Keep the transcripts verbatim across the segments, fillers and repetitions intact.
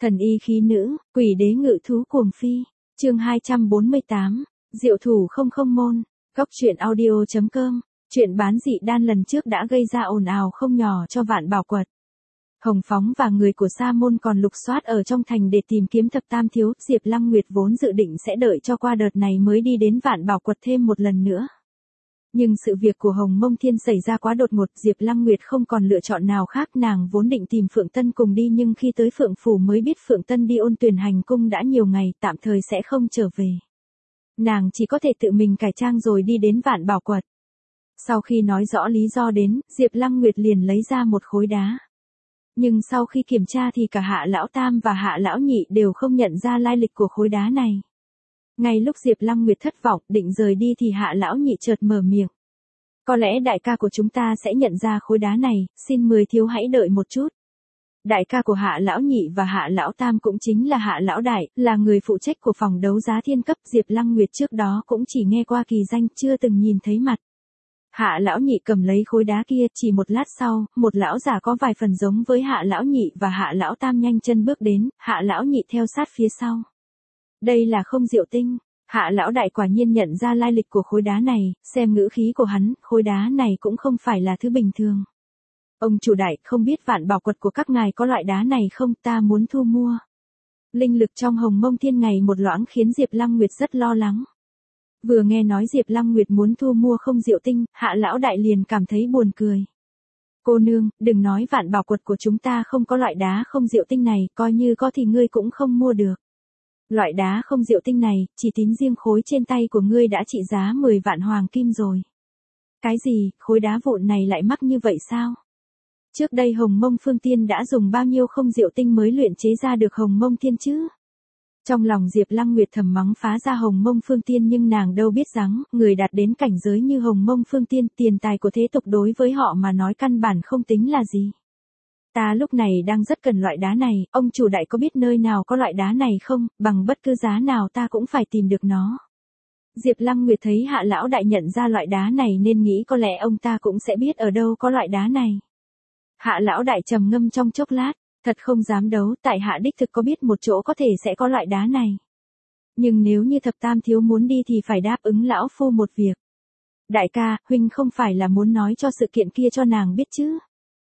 Thần y khí nữ, quỷ đế ngự thú cuồng phi. Chương hai trăm bốn mươi tám, Diệu thủ không không môn. Góc truyện audio chấm com. Chuyện bán dị đan lần trước đã gây ra ồn ào không nhỏ cho Vạn Bảo Quật. Hồng Phóng và người của Sa môn còn lục soát ở trong thành để tìm kiếm thập tam thiếu. Diệp Lăng Nguyệt vốn dự định sẽ đợi cho qua đợt này mới đi đến Vạn Bảo Quật thêm một lần nữa. Nhưng sự việc của Hồng Mông Thiên xảy ra quá đột ngột, Diệp Lăng Nguyệt không còn lựa chọn nào khác. Nàng vốn định tìm Phượng Tân cùng đi, nhưng khi tới Phượng Phủ mới biết Phượng Tân đi Ôn Tuyền hành cung đã nhiều ngày, tạm thời sẽ không trở về. Nàng chỉ có thể tự mình cải trang rồi đi đến Vạn Bảo Quật. Sau khi nói rõ lý do đến, Diệp Lăng Nguyệt liền lấy ra một khối đá. Nhưng sau khi kiểm tra thì cả Hạ Lão Tam và Hạ Lão Nhị đều không nhận ra lai lịch của khối đá này. Ngay lúc Diệp Lăng Nguyệt thất vọng, định rời đi thì Hạ Lão Nhị chợt mở miệng. Có lẽ đại ca của chúng ta sẽ nhận ra khối đá này, xin mời thiếu hãy đợi một chút. Đại ca của Hạ Lão Nhị và Hạ Lão Tam cũng chính là Hạ Lão Đại, là người phụ trách của phòng đấu giá thiên cấp. Diệp Lăng Nguyệt trước đó cũng chỉ nghe qua kỳ danh, chưa từng nhìn thấy mặt. Hạ Lão Nhị cầm lấy khối đá kia, chỉ một lát sau, một lão già có vài phần giống với Hạ Lão Nhị và Hạ Lão Tam nhanh chân bước đến, Hạ Lão Nhị theo sát phía sau. Đây là Không Diệu Tinh. Hạ Lão Đại quả nhiên nhận ra lai lịch của khối đá này, xem ngữ khí của hắn, khối đá này cũng không phải là thứ bình thường. Ông chủ đại, không biết Vạn Bảo Quật của các ngài có loại đá này không, ta muốn thu mua. Linh lực trong Hồng Mông Thiên ngày một loãng khiến Diệp Lăng Nguyệt rất lo lắng. Vừa nghe nói Diệp Lăng Nguyệt muốn thu mua Không Diệu Tinh, Hạ Lão Đại liền cảm thấy buồn cười. Cô nương, đừng nói Vạn Bảo Quật của chúng ta không có loại đá Không Diệu Tinh này, coi như có thì ngươi cũng không mua được. Loại đá Không Diệu Tinh này, chỉ tính riêng khối trên tay của ngươi đã trị giá mười vạn hoàng kim rồi. Cái gì, khối đá vụn này lại mắc như vậy sao? Trước đây Hồng Mông Phương Tiên đã dùng bao nhiêu Không Diệu Tinh mới luyện chế ra được Hồng Mông Thiên chứ? Trong lòng Diệp Lăng Nguyệt thầm mắng phá ra Hồng Mông Phương Tiên, nhưng nàng đâu biết rằng, người đạt đến cảnh giới như Hồng Mông Phương Tiên, tiền tài của thế tục đối với họ mà nói căn bản không tính là gì. Ta lúc này đang rất cần loại đá này, ông chủ đại có biết nơi nào có loại đá này không, bằng bất cứ giá nào ta cũng phải tìm được nó. Diệp Lăng Nguyệt thấy Hạ Lão Đại nhận ra loại đá này nên nghĩ có lẽ ông ta cũng sẽ biết ở đâu có loại đá này. Hạ Lão Đại trầm ngâm trong chốc lát, thật không dám đấu, tại hạ đích thực có biết một chỗ có thể sẽ có loại đá này. Nhưng nếu như thập tam thiếu muốn đi thì phải đáp ứng lão phu một việc. Đại ca, huynh không phải là muốn nói cho sự kiện kia cho nàng biết chứ?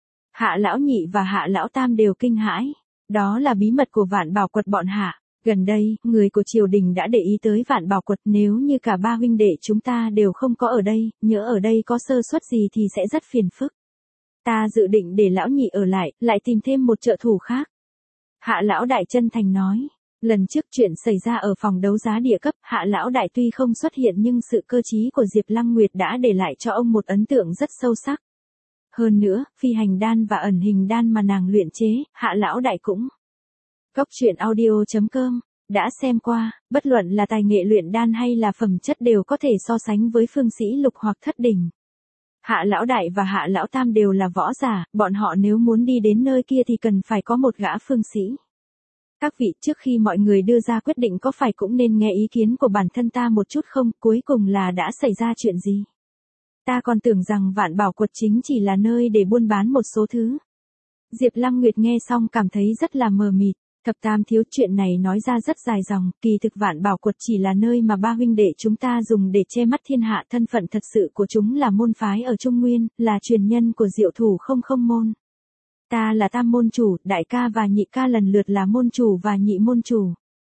Hạ Lão Nhị và Hạ Lão Tam đều kinh hãi. Đó là bí mật của Vạn Bảo Quật bọn hạ. Gần đây, người của triều đình đã để ý tới Vạn Bảo Quật, nếu như cả ba huynh đệ chúng ta đều không có ở đây, nhỡ ở đây có sơ suất gì thì sẽ rất phiền phức. Ta dự định để Lão Nhị ở lại, lại tìm thêm một trợ thủ khác. Hạ Lão Đại chân thành nói. Lần trước chuyện xảy ra ở phòng đấu giá địa cấp, Hạ Lão Đại tuy không xuất hiện nhưng sự cơ trí của Diệp Lăng Nguyệt đã để lại cho ông một ấn tượng rất sâu sắc. Hơn nữa, phi hành đan và ẩn hình đan mà nàng luyện chế, Hạ Lão Đại cũng. Góc truyện audio chấm com, đã xem qua, bất luận là tài nghệ luyện đan hay là phẩm chất đều có thể so sánh với phương sĩ lục hoặc thất đỉnh. Hạ Lão Đại và Hạ Lão Tam đều là võ giả, bọn họ nếu muốn đi đến nơi kia thì cần phải có một gã phương sĩ. Các vị, trước khi mọi người đưa ra quyết định có phải cũng nên nghe ý kiến của bản thân ta một chút không, cuối cùng là đã xảy ra chuyện gì? Ta còn tưởng rằng Vạn Bảo Quật chính chỉ là nơi để buôn bán một số thứ. Diệp Lăng Nguyệt nghe xong cảm thấy rất là mờ mịt. Thập tam thiếu, chuyện này nói ra rất dài dòng, kỳ thực Vạn Bảo Quật chỉ là nơi mà ba huynh đệ chúng ta dùng để che mắt thiên hạ, thân phận thật sự của chúng là môn phái ở Trung Nguyên, là truyền nhân của Diệu thủ không không môn. Ta là tam môn chủ, đại ca và nhị ca lần lượt là môn chủ và nhị môn chủ.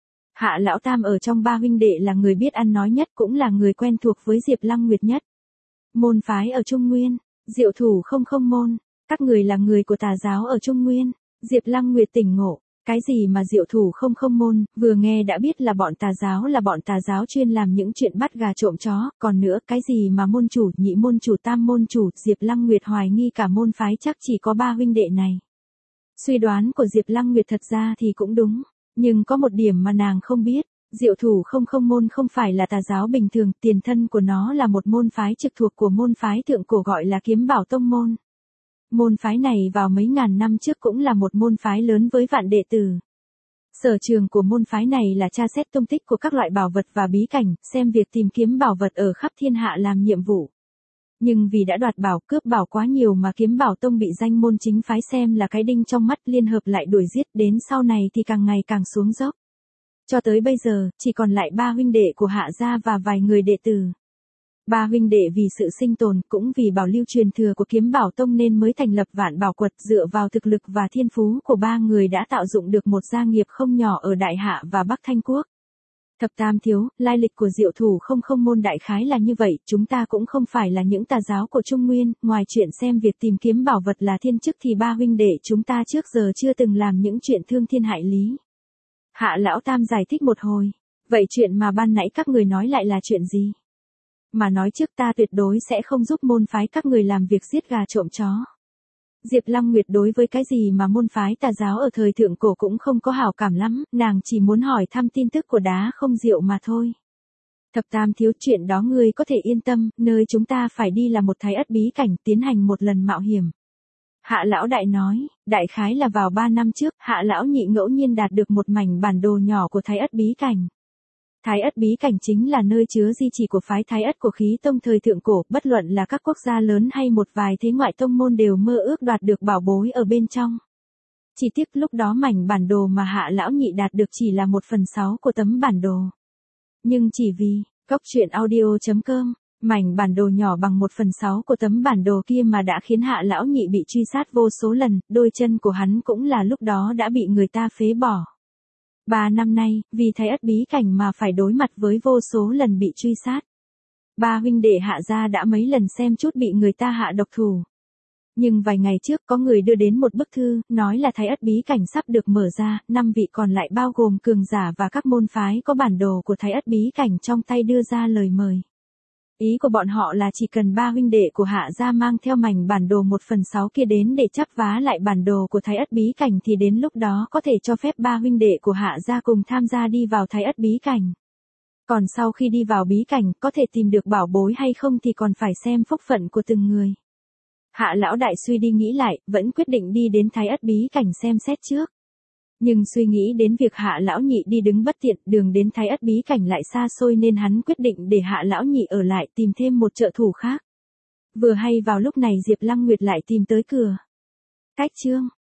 Hạ Lão Tam ở trong ba huynh đệ là người biết ăn nói nhất, cũng là người quen thuộc với Diệp Lăng Nguyệt nhất. Môn phái ở Trung Nguyên, Diệu thủ không không môn, các người là người của tà giáo ở Trung Nguyên. Diệp Lăng Nguyệt tỉnh ngộ, cái gì mà Diệu thủ không không môn, vừa nghe đã biết là bọn tà giáo, là bọn tà giáo chuyên làm những chuyện bắt gà trộm chó, còn nữa cái gì mà môn chủ, nhị môn chủ, tam môn chủ, Diệp Lăng Nguyệt hoài nghi cả môn phái chắc chỉ có ba huynh đệ này. Suy đoán của Diệp Lăng Nguyệt thật ra thì cũng đúng, nhưng có một điểm mà nàng không biết. Diệu thủ không không môn không phải là tà giáo bình thường, tiền thân của nó là một môn phái trực thuộc của môn phái thượng cổ gọi là Kiếm Bảo Tông môn. Môn phái này vào mấy ngàn năm trước cũng là một môn phái lớn với vạn đệ tử. Sở trường của môn phái này là tra xét tung tích của các loại bảo vật và bí cảnh, xem việc tìm kiếm bảo vật ở khắp thiên hạ làm nhiệm vụ. Nhưng vì đã đoạt bảo cướp bảo quá nhiều mà Kiếm Bảo Tông bị danh môn chính phái xem là cái đinh trong mắt, liên hợp lại đuổi giết, đến sau này thì càng ngày càng xuống dốc. Cho tới bây giờ, chỉ còn lại ba huynh đệ của Hạ gia và vài người đệ tử. Ba huynh đệ vì sự sinh tồn, cũng vì bảo lưu truyền thừa của Kiếm Bảo Tông nên mới thành lập Vạn Bảo Quật, dựa vào thực lực và thiên phú của ba người đã tạo dựng được một gia nghiệp không nhỏ ở Đại Hạ và Bắc Thanh Quốc. Thập Tam thiếu, lai lịch của Diệu Thủ không không môn đại khái là như vậy, chúng ta cũng không phải là những tà giáo của Trung Nguyên, ngoài chuyện xem việc tìm kiếm bảo vật là thiên chức thì ba huynh đệ chúng ta trước giờ chưa từng làm những chuyện thương thiên hại lý. Hạ Lão Tam giải thích một hồi, vậy chuyện mà ban nãy các người nói lại là chuyện gì? Mà nói trước ta tuyệt đối sẽ không giúp môn phái các người làm việc giết gà trộm chó. Diệp Lăng Nguyệt đối với cái gì mà môn phái tà giáo ở thời thượng cổ cũng không có hảo cảm lắm, nàng chỉ muốn hỏi thăm tin tức của Đá Không Diệu mà thôi. Thập Tam thiếu, chuyện đó ngươi có thể yên tâm, nơi chúng ta phải đi là một thái ất bí cảnh, tiến hành một lần mạo hiểm. Hạ Lão Đại nói, đại khái là vào ba năm trước, Hạ Lão Nhị ngẫu nhiên đạt được một mảnh bản đồ nhỏ của thái ất bí cảnh. Thái ất bí cảnh chính là nơi chứa di chỉ của phái Thái ất của khí tông thời thượng cổ, bất luận là các quốc gia lớn hay một vài thế ngoại tông môn đều mơ ước đoạt được bảo bối ở bên trong. Chỉ tiếc lúc đó mảnh bản đồ mà Hạ Lão Nhị đạt được chỉ là một phần sáu của tấm bản đồ. Nhưng chỉ vì, Cốc Truyện Audio chấm com, mảnh bản đồ nhỏ bằng một phần sáu của tấm bản đồ kia mà đã khiến Hạ Lão Nhị bị truy sát vô số lần, đôi chân của hắn cũng là lúc đó đã bị người ta phế bỏ. Ba năm nay, vì thái ất bí cảnh mà phải đối mặt với vô số lần bị truy sát. Ba huynh đệ Hạ gia đã mấy lần xem chút bị người ta hạ độc thủ. Nhưng vài ngày trước có người đưa đến một bức thư, nói là thái ất bí cảnh sắp được mở ra, năm vị còn lại bao gồm cường giả và các môn phái có bản đồ của thái ất bí cảnh trong tay đưa ra lời mời. Ý của bọn họ là chỉ cần ba huynh đệ của Hạ gia mang theo mảnh bản đồ một phần sáu kia đến để chắp vá lại bản đồ của thái ất bí cảnh thì đến lúc đó có thể cho phép ba huynh đệ của Hạ gia cùng tham gia đi vào thái ất bí cảnh. Còn sau khi đi vào bí cảnh có thể tìm được bảo bối hay không thì còn phải xem phúc phận của từng người. Hạ Lão Đại suy đi nghĩ lại, vẫn quyết định đi đến thái ất bí cảnh xem xét trước. Nhưng suy nghĩ đến việc Hạ Lão Nhị đi đứng bất tiện, đường đến thái ất bí cảnh lại xa xôi nên hắn quyết định để Hạ Lão Nhị ở lại tìm thêm một trợ thủ khác. Vừa hay vào lúc này Diệp Lăng Nguyệt lại tìm tới cửa. Cách chương